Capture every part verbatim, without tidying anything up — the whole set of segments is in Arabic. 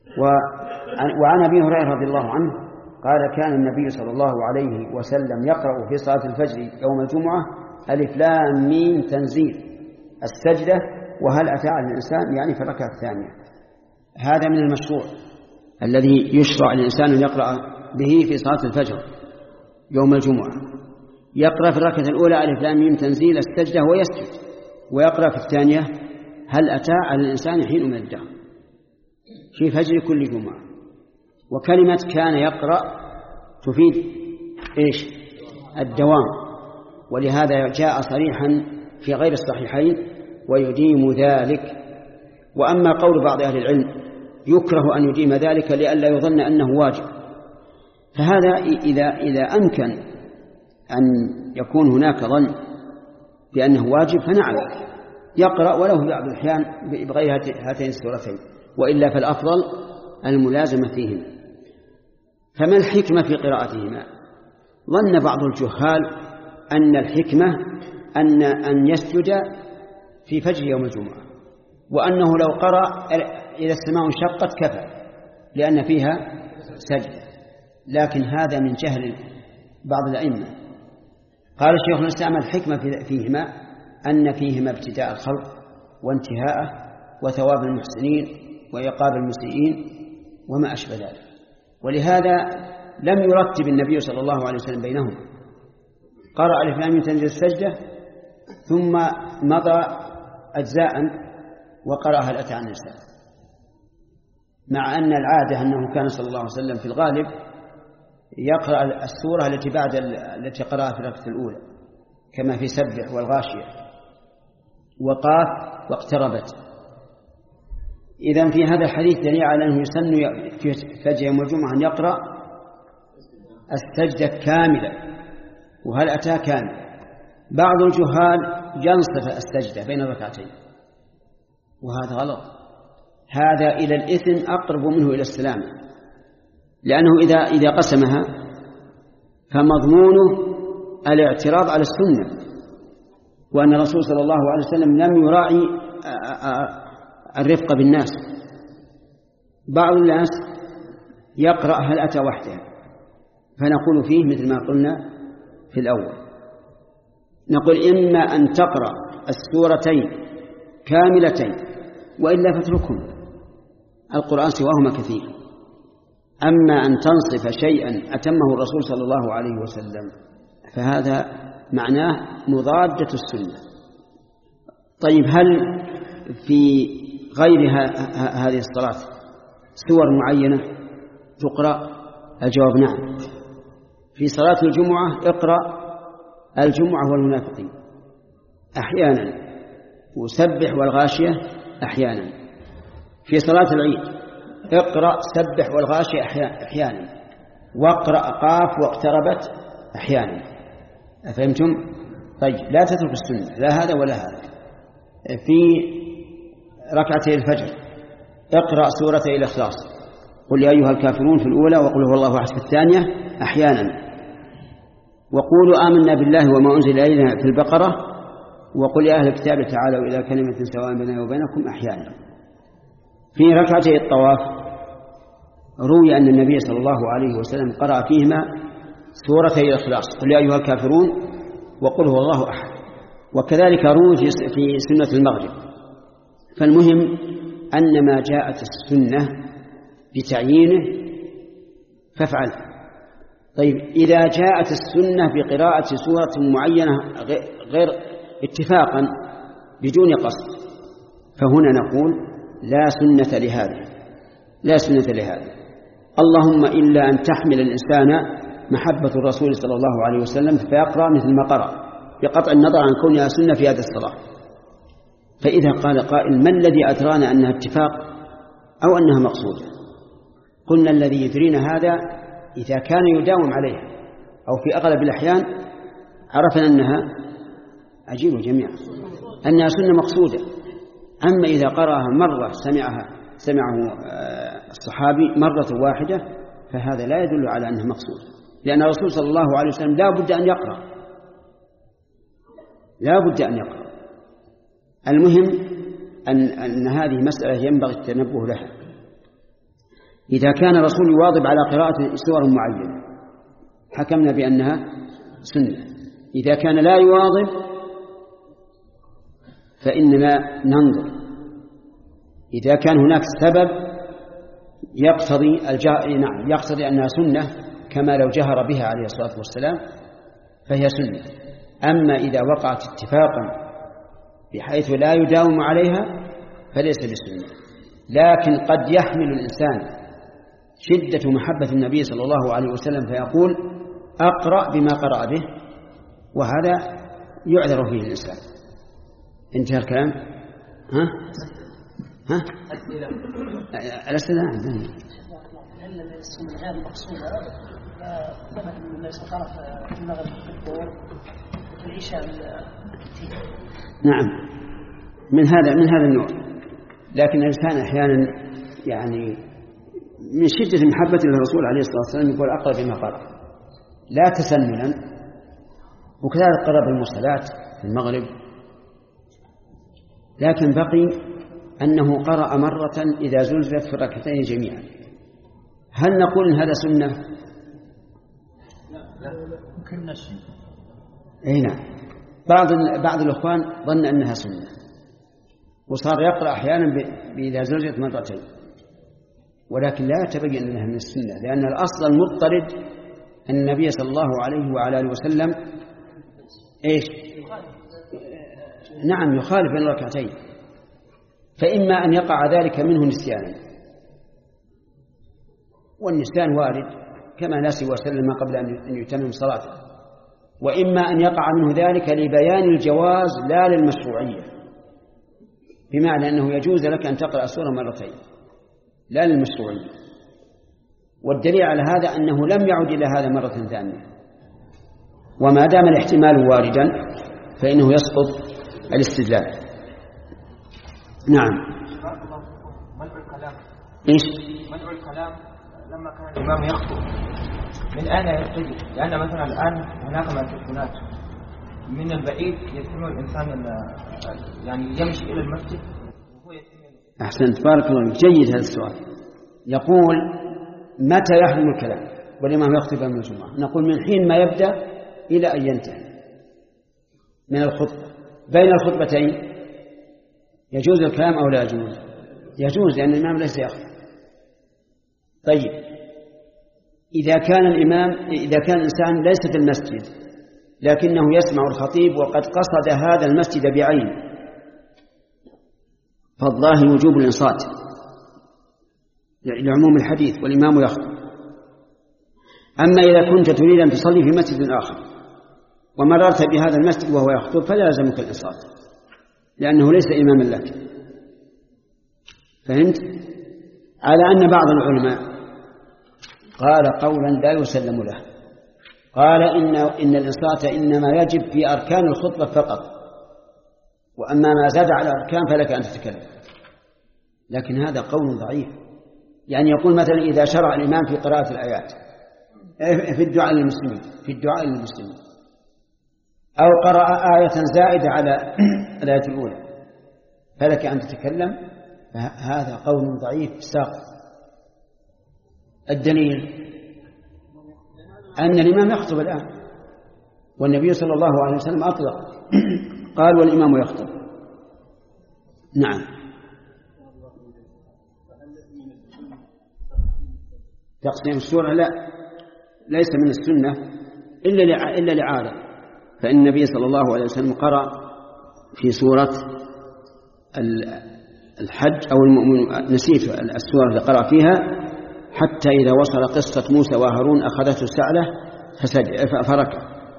وعن أبي هريرة رضي الله عنه قال كان النبي صلى الله عليه وسلم يقرأ في صلاة الفجر يوم الجمعة ألف لام ميم تنزيل السجدة وهل أتى على الإنسان يعني في الركعة الثانية. هذا من المشروع الذي يشرع الإنسان أن يقرأ به في صلاة الفجر يوم الجمعة. يقرأ في الركعة الأولى ألف لام ميم تنزيل السجدة ويسجد، ويقرأ في الثانية هل أتى على الإنسان حين من الدهر في فجر كل جمعة. وكلمة كان يقرأ تفيد إيش؟ الدوام، ولهذا جاء صريحا في غير الصحيحين ويديم ذلك. وأما قول بعض أهل العلم يكره أن يديم ذلك لئلا يظن أنه واجب، فهذا إذا, إذا أمكن أن يكون هناك ظن بأنه واجب فنعم يقرأ ولو في بعض الأحيان بغير هاتين السورتين، وإلا فالأفضل الملازمة فيهما. فما الحكمة في قراءتهما؟ ظن بعض الجهال أن الحكمة أن أن يسجد في فجر يوم الجمعة، وأنه لو قرأ إذا السماء انشقت كفى لأن فيها سجد. لكن هذا من جهل بعض الأئمة. قال الشيخ الإسلام الحكمة فيهما أن فيهما ابتداء الخلق وانتهاءه وثواب المحسنين وعقاب المسيئين وما أشبه ذلك. ولهذا لم يرتب النبي صلى الله عليه وسلم بينهم، قرأ ألف لام ميم تنزيل السجدة ثم مضى أجزاء وقرأ هل أتى على الإنسان، مع أن العادة أنه كان صلى الله عليه وسلم في الغالب يقرأ السورة التي بعد التي قرأها في الركعة الأولى كما في سبح والغاشية وقاف واقتربت. إذن في هذا الحديث دليل على أنه يسن في فجر يوم الجمعة أن يقرأ السجدة كاملة وهل أتى كامل. بعض الجهال ينصف السجدة بين الركعتين وهذا غلط، هذا إلى الإثم أقرب منه إلى السلام، لأنه إذا إذا قسمها فمضمونه الاعتراض على السنة، وأن الرسول صلى الله عليه وسلم لم يراعي الرفق بالناس. بعض الناس يقرأ هل أتى وحده، فنقول فيه مثل ما قلنا في الأول، نقول إما أن تقرأ السورتين كاملتين وإلا فاتركهم، القرآن سواهما كثير. أما أن تنصف شيئا أتمه الرسول صلى الله عليه وسلم فهذا معناه مضادة السنة. طيب هل في غير هذه الصلاة سور معينة تقرأ؟ الجواب نعم. في صلاة الجمعة اقرأ الجمعة والمنافقين أحيانا، وسبح والغاشية أحيانا. في صلاة العيد اقرأ سبح والغاشية أحيانا، واقرأ قاف واقتربت أحيانا. أفهمتم؟ طيب لا تترك السنة لا هذا ولا هذا. في ركعتي الفجر اقرأ سورة الإخلاص، قل يا أيها الكافرون في الأولى وقل هو الله أحد في الثانية أحيانا، وقولوا آمنا بالله وما أنزل إلينا في البقرة، وقل يا أهل الكتاب تعالوا إلى كلمة سواء بيننا وبينكم أحيانا. في ركعتي الطواف روي أن النبي صلى الله عليه وسلم قرأ فيهما سورة الإخلاص، قل يا أيها الكافرون وقل هو الله أحد، وكذلك روي في سنة المغرب. فالمهم أن ما جاءت السنة بتعيينه فافعل. طيب إذا جاءت السنة بقراءة سورة معينة غير اتفاقا بدون قصد فهنا نقول لا سنة لهذا، لا سنة لهذا، اللهم إلا أن تحمل الإنسان محبة الرسول صلى الله عليه وسلم فيقرأ مثل ما قرأ بقطع النظر عن كونها سنة في هذه الصلاة. فإذا قال قائل ما الذي أدرانا أنها اتفاق أو أنها مقصودة؟ قلنا الذي يدرينا هذا إذا كان يداوم عليها أو في أغلب الأحيان عرفنا أنها عجيبة جميعا أنها سنة مقصودة. أما إذا قرأها مرة سمعها سمعه الصحابي مرة واحدة فهذا لا يدل على أنها مقصودة، لأن الرسول صلى الله عليه وسلم لا بد أن يقرأ لا بد أن يقرأ. المهم أن, أن هذه مسألة ينبغي التنبه لها. إذا كان الرسول يواظب على قراءة سور معينة حكمنا بأنها سنة. إذا كان لا يواظب فإننا ننظر إذا كان هناك سبب يقتضي الجهر، نعم يقتضي أنها سنة كما لو جهر بها عليه الصلاة والسلام فهي سنة. أما إذا وقعت اتفاقا بحيث لا يداوم عليها فليس بسنة. لكن قد يحمل الإنسان شدة محبة النبي صلى الله عليه وسلم فيقول أقرأ بما قرأ به، وهذا يعذر فيه الإنسان. انتهى الكلام. ها ها الأسئلة. هل السنة غير مقصودة ثبت أن الناس قرأ في المغرب في الظهر وفي العشاء فيه؟ نعم من هذا من هذا النوع. لكن الإنسان أحيانا يعني من شدة محبة للرسول عليه الصلاة والسلام يقول أقرأ بما قرأ لا تسننا، وكذلك قرأ بالمرسلات في المغرب. لكن بقي أنه قرأ مرة إذا زلزلت في الركعتين جميعا. هل نقول إن هذا سنة؟ لا ممكن نشي. أي نعم. بعض بعض الإخوان ظن أنها سنة وصار يقرأ أحيانا إذا زلزلت مرتين، ولكن لا يتبين أنها من السنة، لأن الأصل المضطرد أن النبي صلى الله عليه وعلى آله وسلم إيش؟ نعم يخالف بين الركعتين، فإما أن يقع ذلك منه نسيانا، والنسيان وارد كما نسي وسلم قبل أن يتمم صلاته، وإما أن يقع منه ذلك لبيان الجواز لا للمشروعية، بمعنى أنه يجوز لك أن تقرأ سورة مرتين لا للمشروعية. والدليل على هذا أنه لم يعد إلى هذا مرة ثانية، وما دام الاحتمال واردا فإنه يسقط الاستدلال. نعم. منع الكلام. إيش؟ منع الكلام لما كان الإمام يخطب من أين يبتدئ؟ لأن مثلا الآن هناك ميكروفونات من البعيد يسمع الإنسان يعني يمشي إلى المسجد وهو يسمع. أحسنت بارك الله فيك، جيد هذا السؤال. يقول متى يحرم الكلام والإمام يخطب من الجمعة؟ نقول من حين ما يبدأ إلى أن ينتهي من الخطبة. بين الخطبتين يجوز الكلام أو لا يجوز؟ يجوز، لأن الإمام ليس يخطب. طيب إذا كان الإمام إذا كان الإنسان ليس في المسجد لكنه يسمع الخطيب وقد قصد هذا المسجد بعينه فالظاهر وجوب الإنصات لعموم الحديث والإمام يخطب. أما إذا كنت تريد أن تصلي في مسجد آخر ومررت بهذا المسجد وهو يخطب فلا يلزمك الإنصات، لأنه ليس إماما لك. فهمت؟ على أن بعض العلماء قال قولا لا يسلم له، قال إن, إن الإنصات إنما يجب في أركان الخطبة فقط، وأما ما زاد على الأركان فلك أن تتكلم. لكن هذا قول ضعيف. يعني يقول مثلا إذا شرع الإمام في قراءة الآيات في الدعاء للمسلمين في الدعاء للمسلمين أو قرأ آية زائدة على الآية الأولى فلك أن تتكلم، هذا قول ضعيف ساقط. الدليل أن الإمام يخطب الآن، والنبي صلى الله عليه وسلم أطلق قال والإمام يخطب. نعم. تقسيم السورة لا ليس من السنة إلا إلا لعارض، فإن النبي صلى الله عليه وسلم قرأ في سورة الحج أو المؤمن، نسيت السورة اللي قرأ فيها، حتى إذا وصل قصة موسى وهارون أخذته السعلة فركع،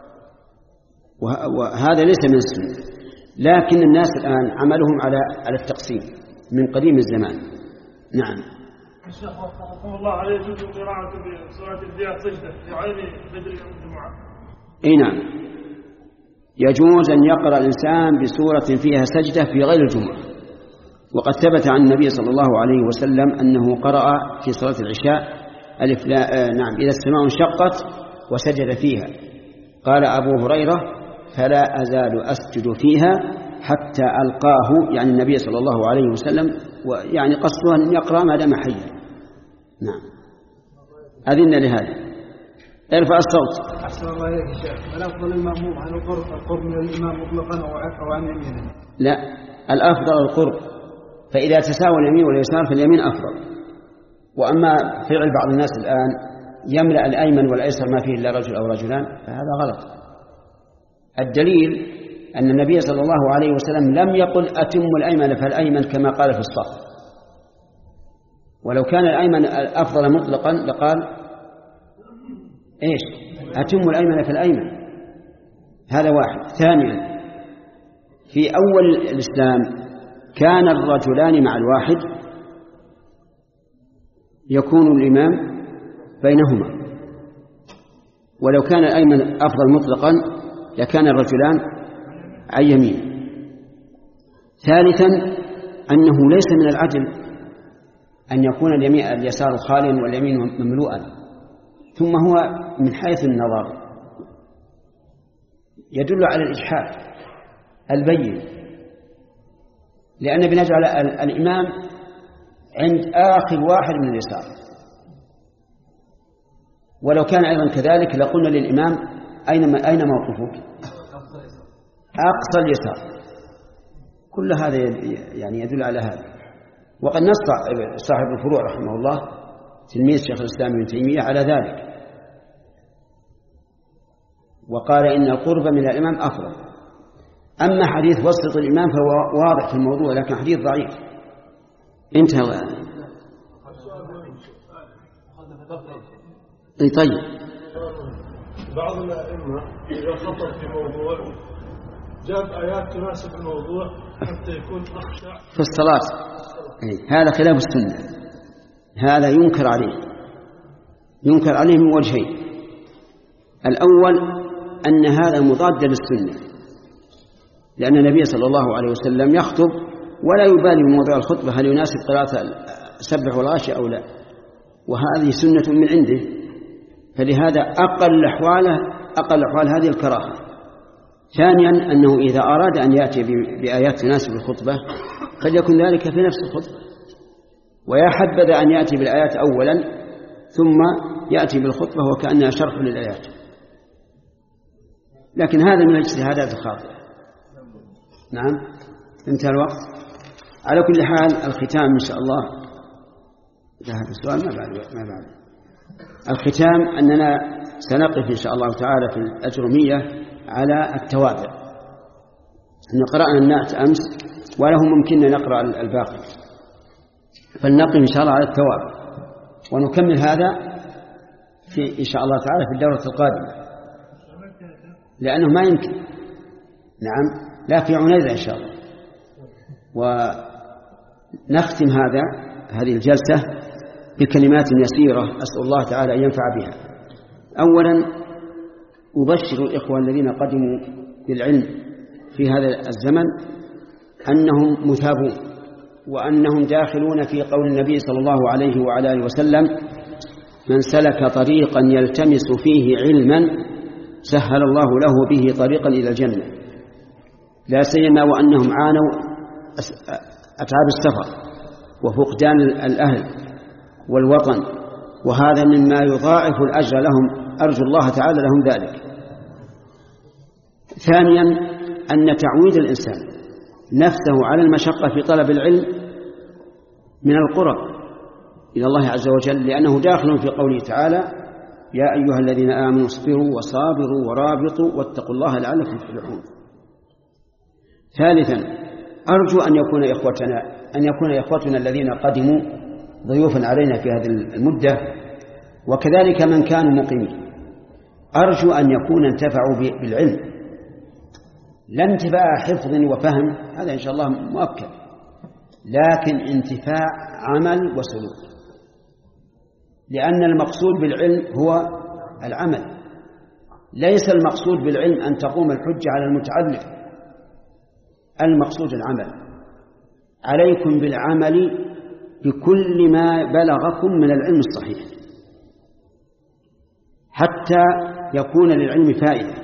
وهذا ليس من السنة. لكن الناس الآن عملهم على على التقسيم من قديم الزمان. نعم. الشيخ وفقكم الله، هل يجوز قراءة بسورة الأنبياء سجدة في غير بدر يوم الجمعة؟ أي نعم، يجوز أن يقرأ الإنسان بسورة فيها سجدة في غير الجمعة، وقد ثبت عن النبي صلى الله عليه وسلم أنه قرأ في صلاة العشاء ألف لا نعم إذا السماء انشقت وسجد فيها. قال أبو هريرة فلا أزال أسجد فيها حتى ألقاه، يعني النبي صلى الله عليه وسلم، ويعني قصده أن يقرأ ما دام حيا. نعم أذن لهذا. ارفع الصوت. أحسن الله إليك يا شيخ. الأفضل المأموم عن القرب القرب من الإمام مطلقا أو عن يمينه؟ لا، الأفضل القرب، فإذا تساوى اليمين واليسار فاليمين أفضل. وأما فعل بعض الناس الآن يملأ الأيمن والأيسر ما فيه إلا رجل أو رجلان فهذا غلط. الدليل أن النبي صلى الله عليه وسلم لم يقل أتم الأيمن فالأيمن كما قال في الصف، ولو كان الأيمن أفضل مطلقا لقال إيش أتم الأيمن فالأيمن. هذا واحد. ثانيا، في أول الإسلام كان الرجلان مع الواحد يكون الإمام بينهما، ولو كان الأيمن أفضل مطلقا لكان الرجلان عن يمين. ثالثا، أنه ليس من العدل أن يكون اليمين اليسار خاليا واليمين مملوءا. ثم هو من حيث النظر يدل على الإجحاف البين، لأن بنجعل الإمام عند آخر واحد من اليسار، ولو كان أيضا كذلك لقلنا للإمام أين أين موقفك؟ أقصى اليسار. كل هذا يعني يدل على هذا. وقد نص صاحب الفروع رحمه الله تلميذ شيخ الإسلام ابن تيمية على ذلك، وقال إن القرب من الإمام أفضل. أما حديث وسط الإمام فهو واضح في الموضوع، لكن حديث ضعيف. انتهى. طيب، بعض الأئمة إذا خطب في موضوع جاب آيات تناسب الموضوع حتى يكون أخشع في الصلاة. هذا خلاف السنة، هذا ينكر عليه ينكر عليه من وجهين. الأول أن هذا مضاد للسنة، لأن النبي صلى الله عليه وسلم يخطب ولا يبالي بموضوع الخطبة هل يناسب قراءة سبح والغاشية أو لا، وهذه سنة من عنده، فلهذا أقل أحواله أقل أحوال هذه الكراهة. ثانيا، أنه إذا أراد أن يأتي بآيات تناسب الخطبة قد يكون ذلك في نفس الخطبة، ويا حبذا أن يأتي بالآيات أولا ثم يأتي بالخطبة وكأنها شرح للآيات، لكن هذا من الاجتهادات الخاطئة. نعم، انتهى الوقت. على كل حال الختام إن شاء الله، هذا السؤال ما بعد ما بعد الختام أننا سنقف إن شاء الله تعالى في الأجرمية على التوابع. قرأنا النعت أمس وله ممكن نقرأ الباقي، فلنقف إن شاء الله على التوابع ونكمل هذا في إن شاء الله تعالى في الدورة القادمة، لأنه ما يمكن. نعم، لا في عنيزة إن شاء الله. ونختم هذا هذه الجلسة بكلمات يسيرة أسأل الله تعالى أن ينفع بها. أولا، أبشر الإخوة الذين قدموا بالعلم في هذا الزمن أنهم مثابون، وأنهم داخلون في قول النبي صلى الله عليه وعلى آله وسلم: من سلك طريقا يلتمس فيه علما سهل الله له به طريقا إلى الجنة، لا سيما وأنهم عانوا أتعاب السفر وفقدان الأهل والوطن، وهذا مما يضاعف الأجر لهم، أرجو الله تعالى لهم ذلك. ثانيا، أن تعويد الإنسان نفسه على المشقة في طلب العلم من القرب إلى الله عز وجل، لأنه داخل في قوله تعالى: يا أيها الذين آمنوا اصبروا وصابروا ورابطوا واتقوا الله لعلكم تفلحون. ثالثا، أرجو أن يكون إخوتنا أن يكون إخوتنا الذين قدموا ضيوفا علينا في هذه المدة، وكذلك من كانوا مقيمين، أرجو أن يكون انتفعوا بالعلم، لا انتفاع حفظ وفهم، هذا إن شاء الله مؤكد، لكن انتفاع عمل وسلوك، لأن المقصود بالعلم هو العمل، ليس المقصود بالعلم أن تقوم الحجة على المتعلم، المقصود العمل. عليكم بالعمل بكل ما بلغكم من العلم الصحيح حتى يكون للعلم فائدة،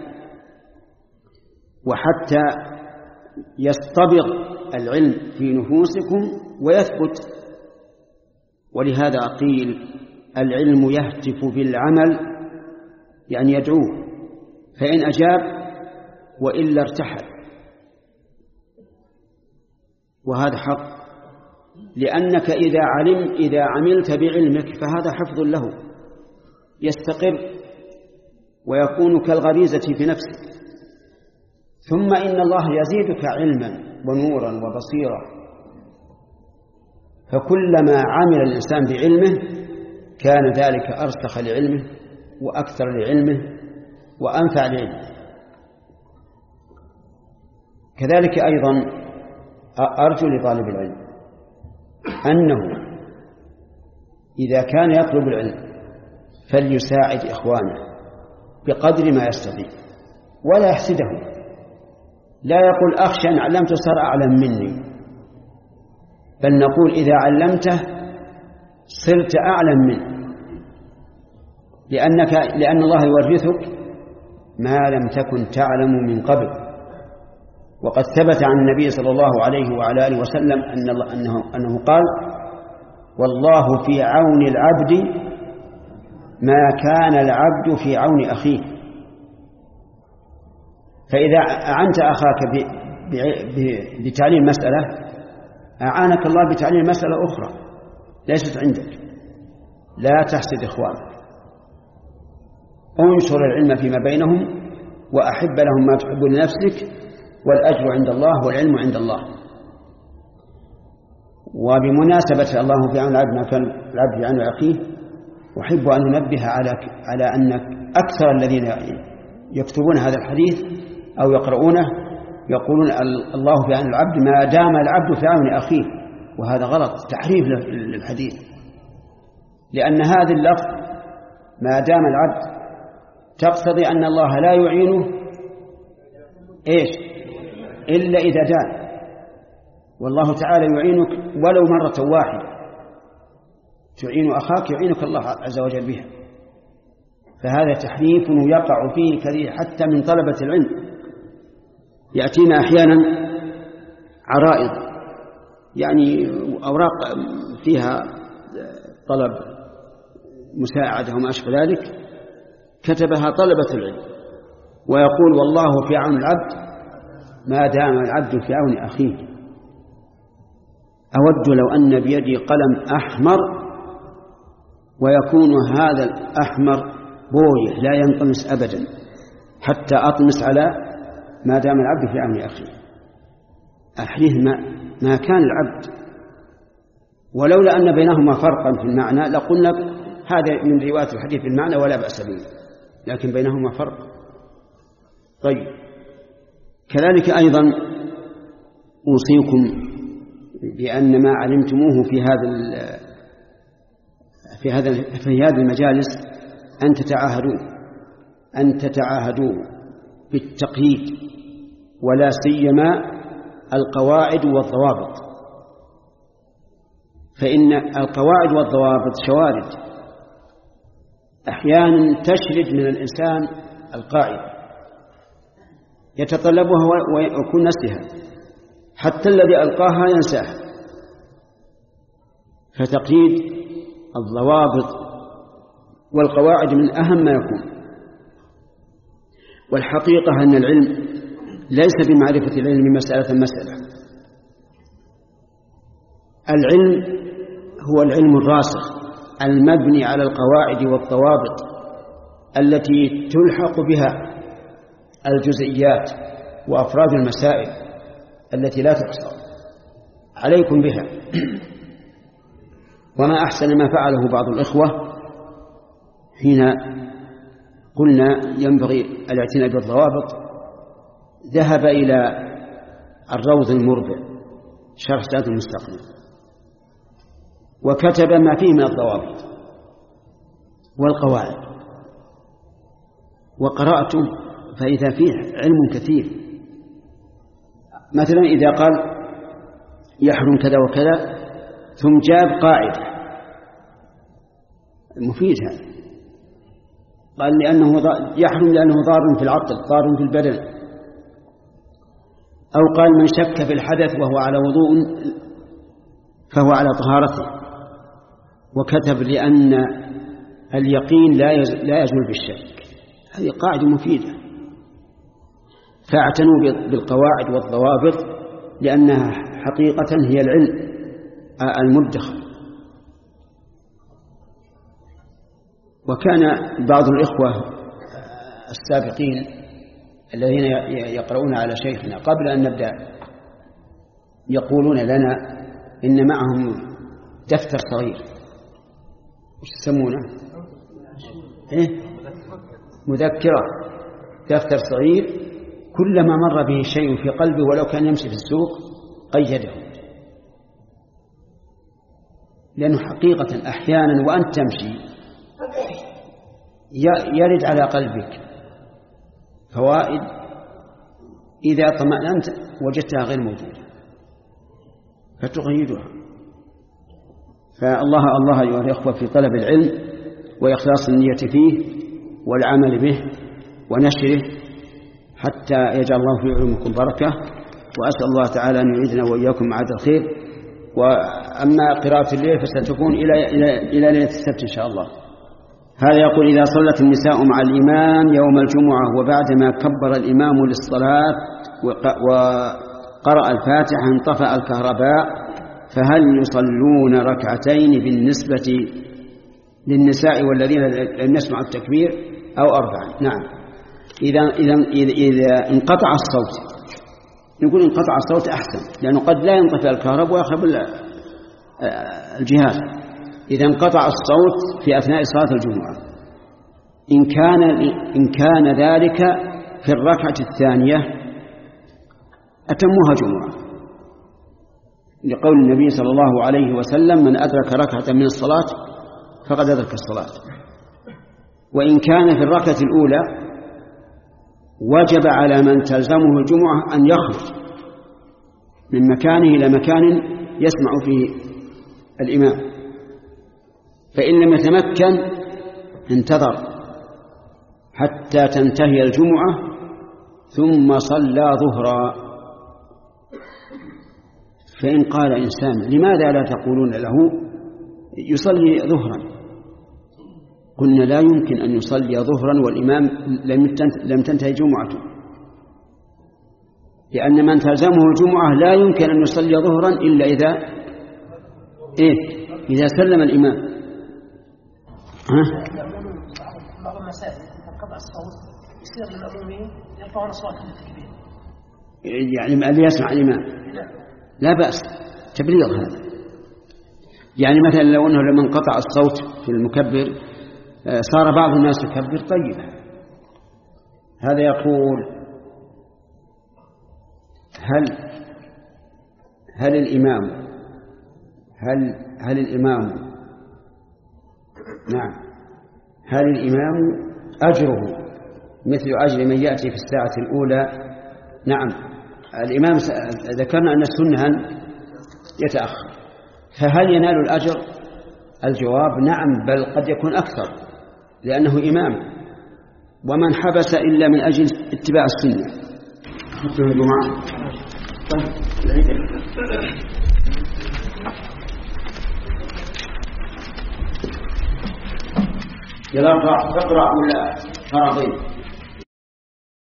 وحتى يستبق العلم في نفوسكم ويثبت. ولهذا قيل العلم يهتف بالعمل يعني يدعوه، فإن أجاب وإلا ارتحل، وهذا حق، لأنك إذا علم إذا عملت بعلمك فهذا حفظ له يستقر ويكون كالغريزة في نفسك. ثم إن الله يزيدك علما ونورا وبصيرا، فكلما عمل الإنسان بعلمه كان ذلك أرسخ لعلمه وأكثر لعلمه وأنفع لعلمه. كذلك أيضا أرجو لطالب العلم أنه إذا كان يطلب العلم فليساعد إخوانه بقدر ما يستطيع ولا يحسدهم، لا يقول أخشى أن علمت صار أعلم مني، بل نقول إذا علمته صرت أعلم منه، لأنك لأن الله يورثك ما لم تكن تعلم من قبل. وقد ثبت عن النبي صلى الله عليه وعلى آله وسلم أن الله أنه, أنه قال: والله في عون العبد ما كان العبد في عون أخيه. فإذا أعنت أخاك بتعليم مسألة أعانك الله بتعليم مسألة أخرى ليست عندك. لا تحسد إخوانك، انشر العلم فيما بينهم وأحب لهم ما تحب لنفسك، والأجر عند الله والعلم عند الله. وبمناسبة الله في عون العبد ما كان العبد في عون أخيه، أحب أن ننبه على على أن أكثر الذين يكتبون هذا الحديث أو يقرؤونه يقولون الله في عون العبد ما دام العبد في عون أخيه، وهذا غلط، تحريف للحديث، لأن هذا اللفظ ما دام العبد تقتضي أن الله لا يعينه إيش إلا إذا دان، والله تعالى يعينك ولو مرة واحدة، تعين أخاك يعينك الله عز وجل بها. فهذا تحريف يقع فيه كثير حتى من طلبة العلم. يأتينا أحيانا عرائض يعني أوراق فيها طلب مساعدة وما أشبه ذلك، كتبها طلبة العلم ويقول والله في عون العبد ما دام العبد في عون أخيه. أود لو أن بيدي قلم أحمر ويكون هذا الأحمر بويه لا ينطمس أبدا حتى أطمس على ما دام العبد في عون أخيه. أحيه ما, ما كان العبد، ولولا أن بينهما فرقا في المعنى لقلنا هذا من رواية الحديث بالمعنى ولا بأس به، لكن بينهما فرق. طيب، كذلك أيضا أوصيكم بأن ما علمتموه في هذا في هذا في هذه المجالس أن تتعاهدوا أن تتعاهدوا بالتقييد، ولا سيما القواعد والضوابط، فإن القواعد والضوابط شوارد أحيانا تشرد من الإنسان القاعدة يتطلبها ويكون نسيها، حتى الذي ألقاها ينساها. فتقييد الضوابط والقواعد من أهم ما يكون. والحقيقة أن العلم ليس بمعرفة العلم مسألة مسألة، العلم هو العلم الراسخ المبني على القواعد والضوابط التي تلحق بها الجزئيات وأفراد المسائل التي لا تحصى. عليكم بها. وما أحسن ما فعله بعض الإخوة حين قلنا ينبغي الاعتناء بالضوابط، ذهب إلى الروض المربع شرح زاد المستقنع وكتب ما فيه من الضوابط والقواعد، وقرأته فإذا فيه علم كثير. مثلا إذا قال يحرم كذا وكذا ثم جاب قاعدة مفيد هذا، قال لأنه يحرم لأنه ضار في العقل ضار في البدن، أو قال من شك في الحدث وهو على وضوء فهو على طهارته، وكتب لأن اليقين لا لا يزول بالشك. هذه قاعدة مفيدة، فاعتنوا بالقواعد والضوابط لأنها حقيقة هي العلم المدخر. وكان بعض الإخوة السابقين الذين يقرؤون على شيخنا قبل أن نبدأ يقولون لنا إن معهم دفتر صغير، وش يسمونه؟ إيه؟ مذكرة، دفتر صغير كلما مر به شيء في قلبه ولو كان يمشي في السوق قيده، لأنه حقيقة أحيانا وأنت تمشي يرد على قلبك فوائد إذا طمأننت وجدتها غير موجودة فتقيدها. فالله الله أيها الأخوة في طلب العلم وإخلاص النية فيه والعمل به ونشره حتى يجعل الله في علومكم بركة. وأسأل الله تعالى أن يعيدنا وإياكم معاد الخير. وأما قراءة الليل فستكون إلى إلى إلى ليلة السبت إن شاء الله. هذا يقول: إذا صلت النساء مع الإمام يوم الجمعة وبعدما كبر الإمام للصلاة وقرأ الفاتحة انطفأ الكهرباء فهل يصلون ركعتين بالنسبة للنساء والذين لم يسمعوا التكبير أو أربعا؟ نعم. إذا إذا إذا انقطع الصوت نقول انقطع الصوت أحسن، لأنه قد لا ينطفئ الكهرباء ويخرب الجهاز. إذا انقطع الصوت في أثناء صلاة الجمعة إن كان إن كان ذلك في الركعة الثانية أتموها جمعة، لقول النبي صلى الله عليه وسلم: من أدرك ركعة من الصلاة فقد أدرك الصلاة. وإن كان في الركعة الأولى وجب على من تلزمه الجمعة أن يخرج من مكانه إلى مكان يسمع فيه الإمام، فإن لم يتمكن انتظر حتى تنتهي الجمعة ثم صلى ظهرا. فإن قال إنسان: لماذا لا تقولون له يصلي ظهرا؟ قلنا: لا يمكن أن يصلي ظهرا والإمام لم تنتهي جمعته، لأن من تلزمه الجمعة لا يمكن أن يصلي ظهرا إلا إذا إيه؟ إذا سلم الإمام. ها؟ بعض المسائل تنقطع الصوت يصير للمأمومين يرفعون أصواتهم بالتكبير، يعني اللي يسمع الإمام لا بأس، تبليغ هذا. يعني مثلا لو أنه لما انقطع الصوت في المكبر صار بعض الناس يكبر طيب. هذا يقول: هل هل الإمام هل هل الإمام نعم هل الإمام أجره مثل أجر من يأتي في الساعة الأولى؟ نعم، الإمام ذكرنا أن السنة أن يتأخر، فهل ينال الأجر؟ الجواب: نعم، بل قد يكون أكثر، لأنه إمام، ومن حبس إلا من أجل اتباع السنة. حتى الجمعة يلا اقرأ ولا فرضين؟